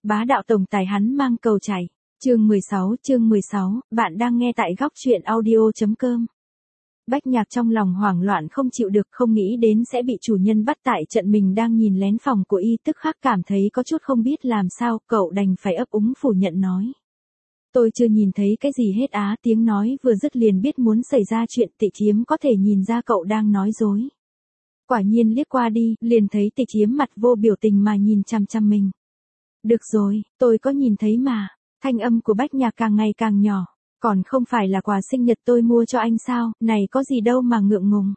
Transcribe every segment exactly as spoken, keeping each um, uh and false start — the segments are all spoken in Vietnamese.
Bá đạo tổng tài hắn mang cầu chảy. Chương mười sáu, chương mười sáu, bạn đang nghe tại góc truyện audio.com. Bách Nhạc trong lòng hoảng loạn không chịu được, không nghĩ đến sẽ bị chủ nhân bắt tại trận, mình đang nhìn lén phòng của y, tức khắc cảm thấy có chút không biết làm sao, cậu đành phải ấp úng phủ nhận nói. Tôi chưa nhìn thấy cái gì hết á, tiếng nói vừa dứt liền biết muốn xảy ra chuyện, Tịch Chiếm có thể nhìn ra cậu đang nói dối. Quả nhiên liếc qua đi, liền thấy Tịch Chiếm mặt vô biểu tình mà nhìn chằm chằm mình. Được rồi, tôi có nhìn thấy mà. Thanh âm của Bách Nhạc càng ngày càng nhỏ. Còn không phải là quà sinh nhật tôi mua cho anh sao, này có gì đâu mà ngượng ngùng.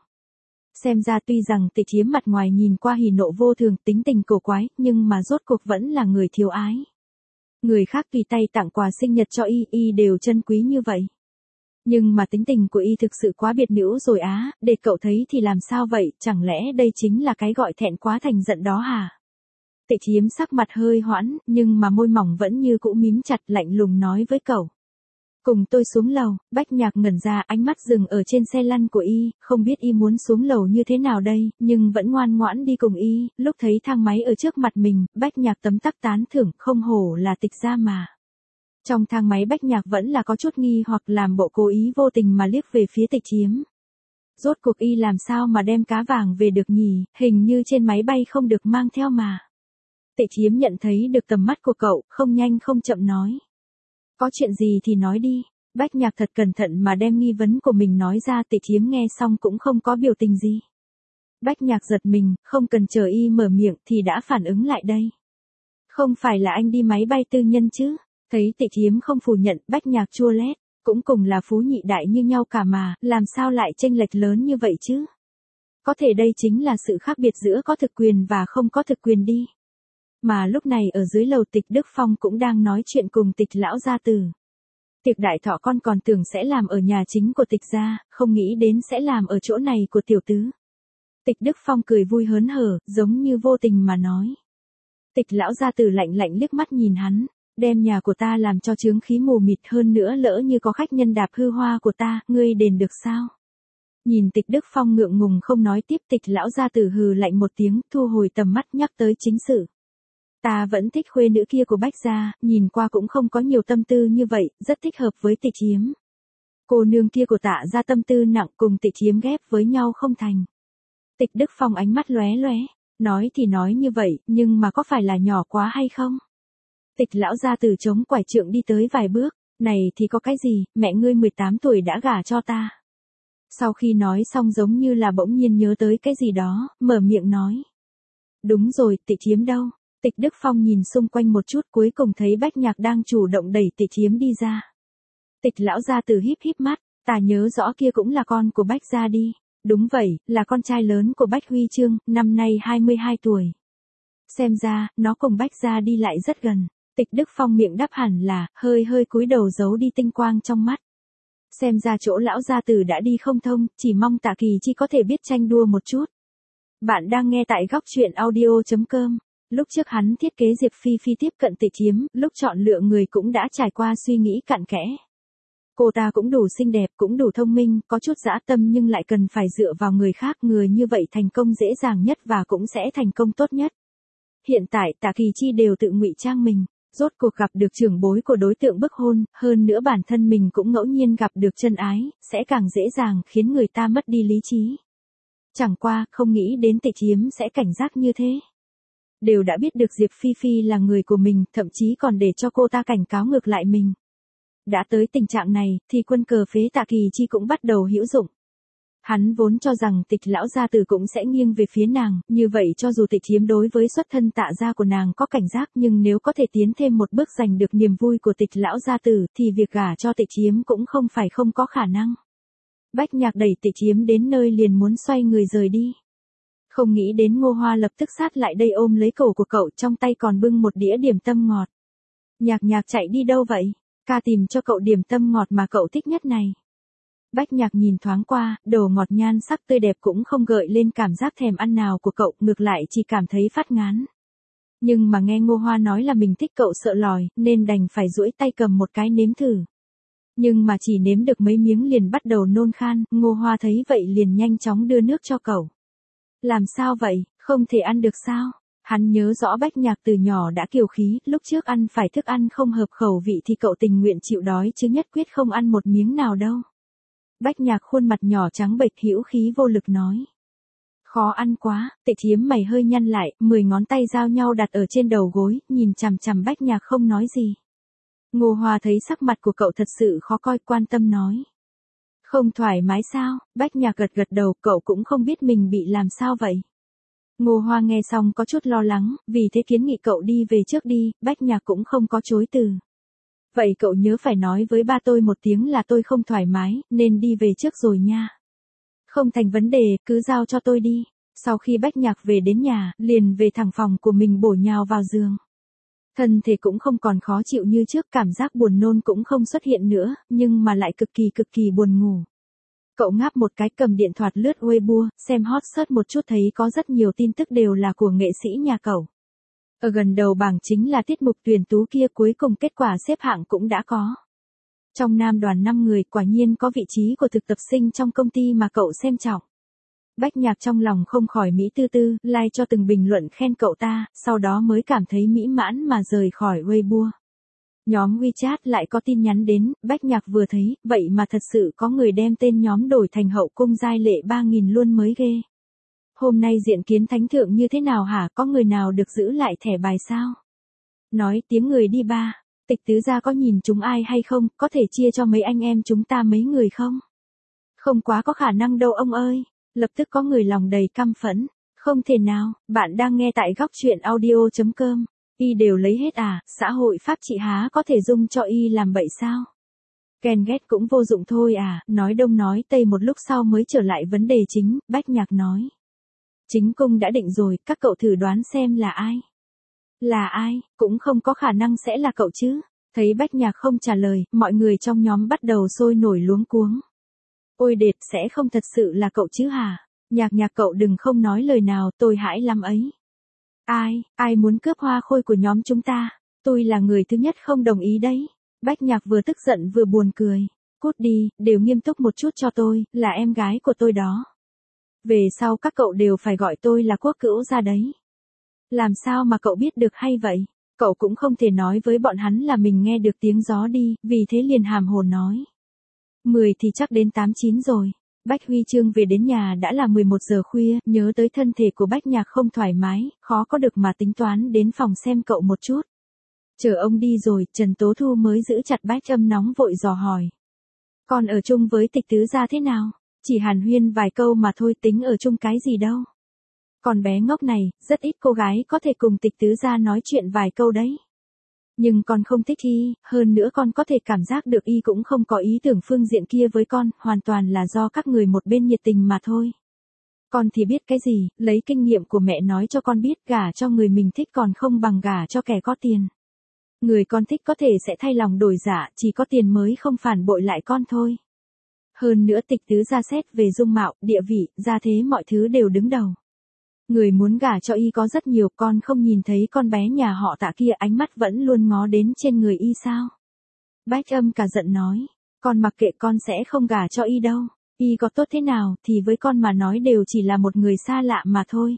Xem ra tuy rằng Tịch Chiếm mặt ngoài nhìn qua hỉ nộ vô thường, tính tình cổ quái, nhưng mà rốt cuộc vẫn là người thiếu ái. Người khác tùy tay tặng quà sinh nhật cho y, y đều trân quý như vậy. Nhưng mà tính tình của y thực sự quá biệt nữ rồi á, để cậu thấy thì làm sao vậy, chẳng lẽ đây chính là cái gọi thẹn quá thành giận đó hả? Tịch Chiếm sắc mặt hơi hoãn, nhưng mà môi mỏng vẫn như cũ mím chặt, lạnh lùng nói với cậu. Cùng tôi xuống lầu. Bách Nhạc ngẩn ra, ánh mắt dừng ở trên xe lăn của y, không biết y muốn xuống lầu như thế nào đây, nhưng vẫn ngoan ngoãn đi cùng y. Lúc thấy thang máy ở trước mặt mình, Bách Nhạc tấm tắc tán thưởng, không hổ là Tịch gia mà. Trong thang máy Bách Nhạc vẫn là có chút nghi hoặc làm bộ cố ý vô tình mà liếc về phía Tịch Chiếm. Rốt cuộc y làm sao mà đem cá vàng về được nhỉ, hình như trên máy bay không được mang theo mà. Tịch Chiếm nhận thấy được tầm mắt của cậu, không nhanh không chậm nói. Có chuyện gì thì nói đi. Bách Nhạc thật cẩn thận mà đem nghi vấn của mình nói ra, Tịch Chiếm nghe xong cũng không có biểu tình gì. Bách Nhạc giật mình, không cần chờ y mở miệng thì đã phản ứng lại đây. Không phải là anh đi máy bay tư nhân chứ? Thấy Tịch Chiếm không phủ nhận, Bách Nhạc chua lét, cũng cùng là phú nhị đại như nhau cả mà, làm sao lại chênh lệch lớn như vậy chứ? Có thể đây chính là sự khác biệt giữa có thực quyền và không có thực quyền đi. Mà lúc này ở dưới lầu Tịch Đức Phong cũng đang nói chuyện cùng Tịch lão gia tử. Tiệc đại thọ con còn tưởng sẽ làm ở nhà chính của Tịch gia, không nghĩ đến sẽ làm ở chỗ này của tiểu tứ. Tịch Đức Phong cười vui hớn hở, giống như vô tình mà nói. Tịch lão gia tử lạnh lạnh liếc mắt nhìn hắn, đem nhà của ta làm cho chướng khí mù mịt, hơn nữa lỡ như có khách nhân đạp hư hoa của ta, ngươi đền được sao? Nhìn Tịch Đức Phong ngượng ngùng không nói tiếp, Tịch lão gia tử hừ lạnh một tiếng, thu hồi tầm mắt nhắc tới chính sự. Ta vẫn thích khuê nữ kia của Bách gia, nhìn qua cũng không có nhiều tâm tư như vậy, rất thích hợp với Tịch Chiếm. Cô nương kia của Tạ gia tâm tư nặng, cùng Tịch Chiếm ghép với nhau không thành. Tịch Đức Phong ánh mắt lóe lóe, nói thì nói như vậy, nhưng mà có phải là nhỏ quá hay không? Tịch lão gia tử chống quải trượng đi tới vài bước, này thì có cái gì, mẹ ngươi mười tám tuổi đã gả cho ta. Sau khi nói xong giống như là bỗng nhiên nhớ tới cái gì đó, mở miệng nói. Đúng rồi, Tịch Chiếm đâu? Tịch Đức Phong nhìn xung quanh một chút, cuối cùng thấy Bách Nhạc đang chủ động đẩy Tịch Chiếm đi ra. Tịch lão gia tử híp híp mắt, ta nhớ rõ kia cũng là con của Bách gia đi. Đúng vậy, là con trai lớn của Bách Huy Chương, năm nay hai mươi hai tuổi. Xem ra, nó cùng Bách gia đi lại rất gần. Tịch Đức Phong miệng đáp hẳn là, hơi hơi cúi đầu giấu đi tinh quang trong mắt. Xem ra chỗ lão gia tử đã đi không thông, chỉ mong Tạ Kỳ Chi có thể biết tranh đua một chút. Bạn đang nghe tại góc truyện audio.com. Lúc trước hắn thiết kế Diệp Phi Phi tiếp cận Tịch Chiếm, lúc chọn lựa người cũng đã trải qua suy nghĩ cặn kẽ. Cô ta cũng đủ xinh đẹp, cũng đủ thông minh, có chút dã tâm nhưng lại cần phải dựa vào người khác, người như vậy thành công dễ dàng nhất và cũng sẽ thành công tốt nhất. Hiện tại Tạ Kỳ Chi đều tự ngụy trang mình, rốt cuộc gặp được trưởng bối của đối tượng bức hôn, hơn nữa bản thân mình cũng ngẫu nhiên gặp được chân ái, sẽ càng dễ dàng khiến người ta mất đi lý trí. Chẳng qua, không nghĩ đến Tịch Chiếm sẽ cảnh giác như thế. Đều đã biết được Diệp Phi Phi là người của mình, thậm chí còn để cho cô ta cảnh cáo ngược lại mình. Đã tới tình trạng này, thì quân cờ phế Tạ Kỳ Chi cũng bắt đầu hữu dụng. Hắn vốn cho rằng Tịch lão gia tử cũng sẽ nghiêng về phía nàng, như vậy cho dù Tịch Chiếm đối với xuất thân Tạ gia của nàng có cảnh giác, nhưng nếu có thể tiến thêm một bước giành được niềm vui của Tịch lão gia tử thì việc gả cho Tịch Chiếm cũng không phải không có khả năng. Bách Nhạc đẩy Tịch Chiếm đến nơi liền muốn xoay người rời đi. Không nghĩ đến Ngô Hoa lập tức sát lại đây ôm lấy cổ của cậu, trong tay còn bưng một đĩa điểm tâm ngọt. Nhạc Nhạc chạy đi đâu vậy? Ca tìm cho cậu điểm tâm ngọt mà cậu thích nhất này. Bách Nhạc nhìn thoáng qua, đồ ngọt nhan sắc tươi đẹp cũng không gợi lên cảm giác thèm ăn nào của cậu, ngược lại chỉ cảm thấy phát ngán. Nhưng mà nghe Ngô Hoa nói là mình thích cậu sợ lòi, nên đành phải duỗi tay cầm một cái nếm thử. Nhưng mà chỉ nếm được mấy miếng liền bắt đầu nôn khan, Ngô Hoa thấy vậy liền nhanh chóng đưa nước cho cậu. Làm sao vậy, không thể ăn được sao? Hắn nhớ rõ Bách Nhạc từ nhỏ đã kiêu khí, lúc trước ăn phải thức ăn không hợp khẩu vị thì cậu tình nguyện chịu đói chứ nhất quyết không ăn một miếng nào đâu. Bách Nhạc khuôn mặt nhỏ trắng bệch hữu khí vô lực nói. Khó ăn quá, Tệ Thiếm mày hơi nhăn lại, mười ngón tay giao nhau đặt ở trên đầu gối, nhìn chằm chằm Bách Nhạc không nói gì. Ngô Hoa thấy sắc mặt của cậu thật sự khó coi, quan tâm nói. Không thoải mái sao? Bách Nhạc gật gật đầu, cậu cũng không biết mình bị làm sao vậy. Ngô Hoa nghe xong có chút lo lắng, vì thế kiến nghị cậu đi về trước đi, Bách Nhạc cũng không có chối từ. Vậy cậu nhớ phải nói với ba tôi một tiếng là tôi không thoải mái, nên đi về trước rồi nha. Không thành vấn đề, cứ giao cho tôi đi. Sau khi Bách Nhạc về đến nhà, liền về thẳng phòng của mình bổ nhào vào giường. Thân thể cũng không còn khó chịu như trước, cảm giác buồn nôn cũng không xuất hiện nữa, nhưng mà lại cực kỳ cực kỳ buồn ngủ. Cậu ngáp một cái, cầm điện thoại lướt Weibo, xem hot search một chút, thấy có rất nhiều tin tức đều là của nghệ sĩ nhà cậu. Ở gần đầu bảng chính là tiết mục tuyển tú kia, cuối cùng kết quả xếp hạng cũng đã có. Trong nam đoàn năm người quả nhiên có vị trí của thực tập sinh trong công ty mà cậu xem trọng. Bách Nhạc trong lòng không khỏi mỹ tư tư, like cho từng bình luận khen cậu ta, sau đó mới cảm thấy mỹ mãn mà rời khỏi Weibo. Nhóm WeChat lại có tin nhắn đến, Bách Nhạc vừa thấy, vậy mà thật sự có người đem tên nhóm đổi thành Hậu Cung Giai Lệ ba nghìn luôn, mới ghê. Hôm nay diện kiến thánh thượng như thế nào hả, có người nào được giữ lại thẻ bài sao? Nói tiếng người đi ba, Tịch tứ gia có nhìn chúng ai hay không, có thể chia cho mấy anh em chúng ta mấy người không? Không quá có khả năng đâu ông ơi. Lập tức có người lòng đầy căm phẫn. Không thể nào, bạn đang nghe tại góc truyện audio chấm com. Y đều lấy hết à, xã hội pháp trị há có thể dung cho y làm bậy sao? Ghen ghét cũng vô dụng thôi à, nói đông nói tây một lúc sau mới trở lại vấn đề chính, Bách Nhạc nói. Chính cung đã định rồi, các cậu thử đoán xem là ai? Là ai, cũng không có khả năng sẽ là cậu chứ. Thấy Bách Nhạc không trả lời, mọi người trong nhóm bắt đầu sôi nổi luống cuống. Ôi đệt, sẽ không thật sự là cậu chứ hả? Nhạc Nhạc cậu đừng không nói lời nào, tôi hãi lắm ấy. Ai, ai muốn cướp hoa khôi của nhóm chúng ta? Tôi là người thứ nhất không đồng ý đấy. Bách Nhạc vừa tức giận vừa buồn cười. Cút đi, đều nghiêm túc một chút cho tôi, là em gái của tôi đó. Về sau các cậu đều phải gọi tôi là quốc cữu ra đấy. Làm sao mà cậu biết được hay vậy? Cậu cũng không thể nói với bọn hắn là mình nghe được tiếng gió đi, vì thế liền hàm hồn nói. Mười thì chắc đến tám chín rồi. Bách Huy Chương về đến nhà đã là mười một giờ khuya, nhớ tới thân thể của Bách Nhạc không thoải mái, khó có được mà tính toán đến phòng xem cậu một chút. Chờ ông đi rồi, Trần Tố Thu mới giữ chặt Bách Âm nóng vội dò hỏi. Còn ở chung với Tịch tứ gia thế nào? Chỉ hàn huyên vài câu mà thôi, tính ở chung cái gì đâu. Còn bé ngốc này, rất ít cô gái có thể cùng Tịch tứ gia nói chuyện vài câu đấy. Nhưng con không thích y, hơn nữa con có thể cảm giác được y cũng không có ý tưởng phương diện kia với con, hoàn toàn là do các người một bên nhiệt tình mà thôi. Con thì biết cái gì, lấy kinh nghiệm của mẹ nói cho con biết, gả cho người mình thích còn không bằng gả cho kẻ có tiền. Người con thích có thể sẽ thay lòng đổi dạ, chỉ có tiền mới không phản bội lại con thôi. Hơn nữa Tịch tứ gia xét về dung mạo, địa vị, gia thế mọi thứ đều đứng đầu. Người muốn gả cho y có rất nhiều, con không nhìn thấy con bé nhà họ Tạ kia ánh mắt vẫn luôn ngó đến trên người y sao? Bách Âm cả giận nói, con mặc kệ, con sẽ không gả cho y đâu. Y có tốt thế nào thì với con mà nói đều chỉ là một người xa lạ mà thôi.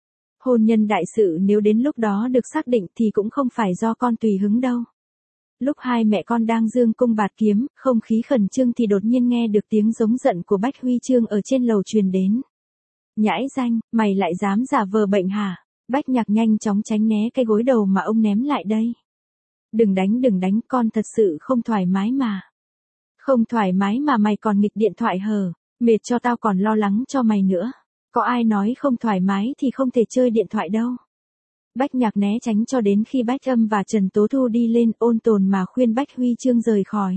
Hôn nhân đại sự nếu đến lúc đó được xác định thì cũng không phải do con tùy hứng đâu. Lúc hai mẹ con đang dương cung bạt kiếm, không khí khẩn trương thì đột nhiên nghe được tiếng giống giận của Bách Huy Chương ở trên lầu truyền đến. Nhãi danh, mày lại dám giả vờ bệnh hả? Bách Nhạc nhanh chóng tránh né cái gối đầu mà ông ném lại đây. Đừng đánh đừng đánh, con thật sự không thoải mái mà. Không thoải mái mà mày còn nghịch điện thoại hờ, mệt cho tao còn lo lắng cho mày nữa. Có ai nói không thoải mái thì không thể chơi điện thoại đâu. Bách Nhạc né tránh cho đến khi Bách Âm và Trần Tố Thu đi lên, ôn tồn mà khuyên Bách Huy Chương rời khỏi.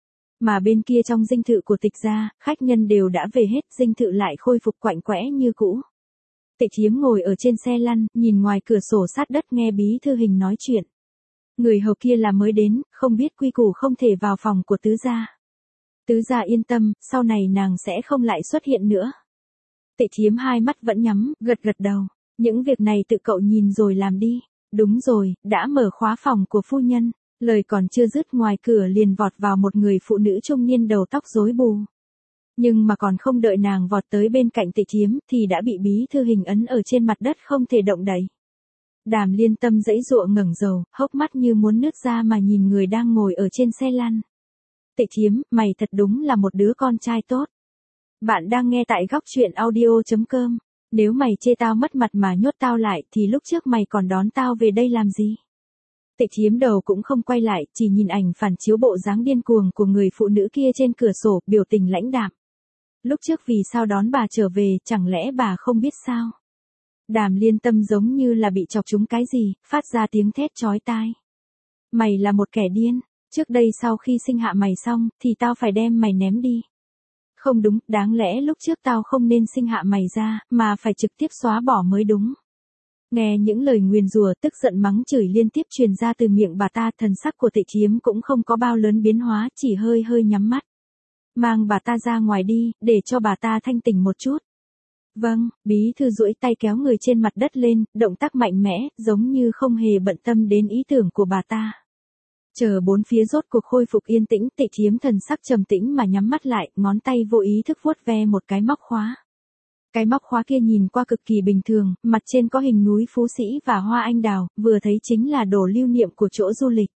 Mà bên kia trong dinh thự của Tịch gia, khách nhân đều đã về hết, dinh thự lại khôi phục quạnh quẽ như cũ. Tịch Thiếm ngồi ở trên xe lăn, nhìn ngoài cửa sổ sát đất nghe bí thư Hình nói chuyện. Người hầu kia là mới đến, không biết quy củ không thể vào phòng của tứ gia. Tứ gia yên tâm, sau này nàng sẽ không lại xuất hiện nữa. Tịch Thiếm hai mắt vẫn nhắm, gật gật đầu. Những việc này tự cậu nhìn rồi làm đi. Đúng rồi, đã mở khóa phòng của phu nhân. Lời còn chưa dứt, ngoài cửa liền vọt vào một người phụ nữ trung niên đầu tóc rối bù. Nhưng mà còn không đợi nàng vọt tới bên cạnh Tịch Thiếm thì đã bị bí thư Hình ấn ở trên mặt đất không thể động đậy. Đàm Liên Tâm giãy giụa ngẩng đầu, hốc mắt như muốn nứt ra mà nhìn người đang ngồi ở trên xe lăn. Tị Thiếm, mày thật đúng là một đứa con trai tốt. Bạn đang nghe tại góc truyện audio chấm com. Nếu mày chê tao mất mặt mà nhốt tao lại thì lúc trước mày còn đón tao về đây làm gì? Tị Thiếm đầu cũng không quay lại, chỉ nhìn ảnh phản chiếu bộ dáng điên cuồng của người phụ nữ kia trên cửa sổ, biểu tình lãnh đạm. Lúc trước vì sao đón bà trở về, chẳng lẽ bà không biết sao? Đàm Liên Tâm giống như là bị chọc trúng cái gì, phát ra tiếng thét chói tai. Mày là một kẻ điên, trước đây sau khi sinh hạ mày xong, thì tao phải đem mày ném đi. Không đúng, đáng lẽ lúc trước tao không nên sinh hạ mày ra, mà phải trực tiếp xóa bỏ mới đúng. Nghe những lời nguyền rủa tức giận mắng chửi liên tiếp truyền ra từ miệng bà ta, thần sắc của Tị Thiếm cũng không có bao lớn biến hóa, chỉ hơi hơi nhắm mắt. Mang bà ta ra ngoài đi, để cho bà ta thanh tỉnh một chút. Vâng, bí thư duỗi tay kéo người trên mặt đất lên, động tác mạnh mẽ, giống như không hề bận tâm đến ý tưởng của bà ta. Chờ bốn phía rốt cuộc khôi phục yên tĩnh, Tị Thiếm thần sắc trầm tĩnh mà nhắm mắt lại, ngón tay vô ý thức vuốt ve một cái móc khóa. Cái móc khóa kia nhìn qua cực kỳ bình thường, mặt trên có hình núi Phú Sĩ và hoa anh đào, vừa thấy chính là đồ lưu niệm của chỗ du lịch.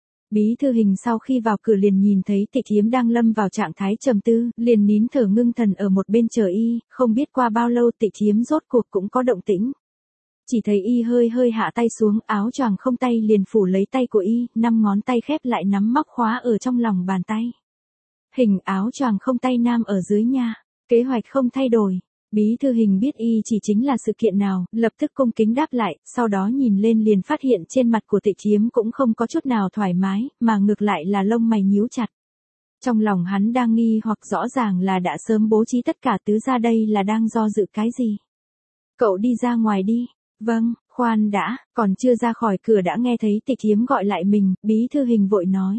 Bí thư Hình sau khi vào cửa liền nhìn thấy Tị Thiếm đang lâm vào trạng thái trầm tư, liền nín thở ngưng thần ở một bên chờ y, không biết qua bao lâu Tị Thiếm rốt cuộc cũng có động tĩnh. Chỉ thấy y hơi hơi hạ tay xuống, áo choàng không tay liền phủ lấy tay của y, năm ngón tay khép lại nắm móc khóa ở trong lòng bàn tay. Hình áo choàng không tay nam ở dưới nha, kế hoạch không thay đổi. Bí thư Hình biết y chỉ chính là sự kiện nào, lập tức cung kính đáp lại, sau đó nhìn lên liền phát hiện trên mặt của Tị Thiếm cũng không có chút nào thoải mái, mà ngược lại là lông mày nhíu chặt. Trong lòng hắn đang nghi hoặc rõ ràng là đã sớm bố trí tất cả tứ ra đây là đang do dự cái gì. Cậu đi ra ngoài đi. Vâng, khoan đã, còn chưa ra khỏi cửa đã nghe thấy Tị Thiếm gọi lại mình, bí thư Hình vội nói.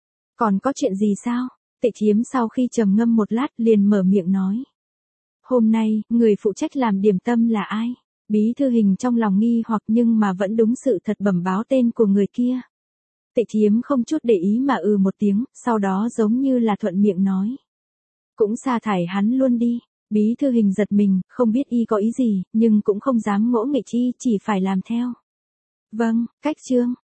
Còn có chuyện gì sao? Tị Thiếm sau khi trầm ngâm một lát liền mở miệng nói. Hôm nay, người phụ trách làm điểm tâm là ai? Bí thư Hình trong lòng nghi hoặc nhưng mà vẫn đúng sự thật bẩm báo tên của người kia. Tị Thiếm không chút để ý mà ừ một tiếng, sau đó giống như là thuận miệng nói. Cũng sa thải hắn luôn đi. Bí thư Hình giật mình, không biết y có ý gì, nhưng cũng không dám ngỗ nghịch y, chỉ phải làm theo. Vâng, cách chương.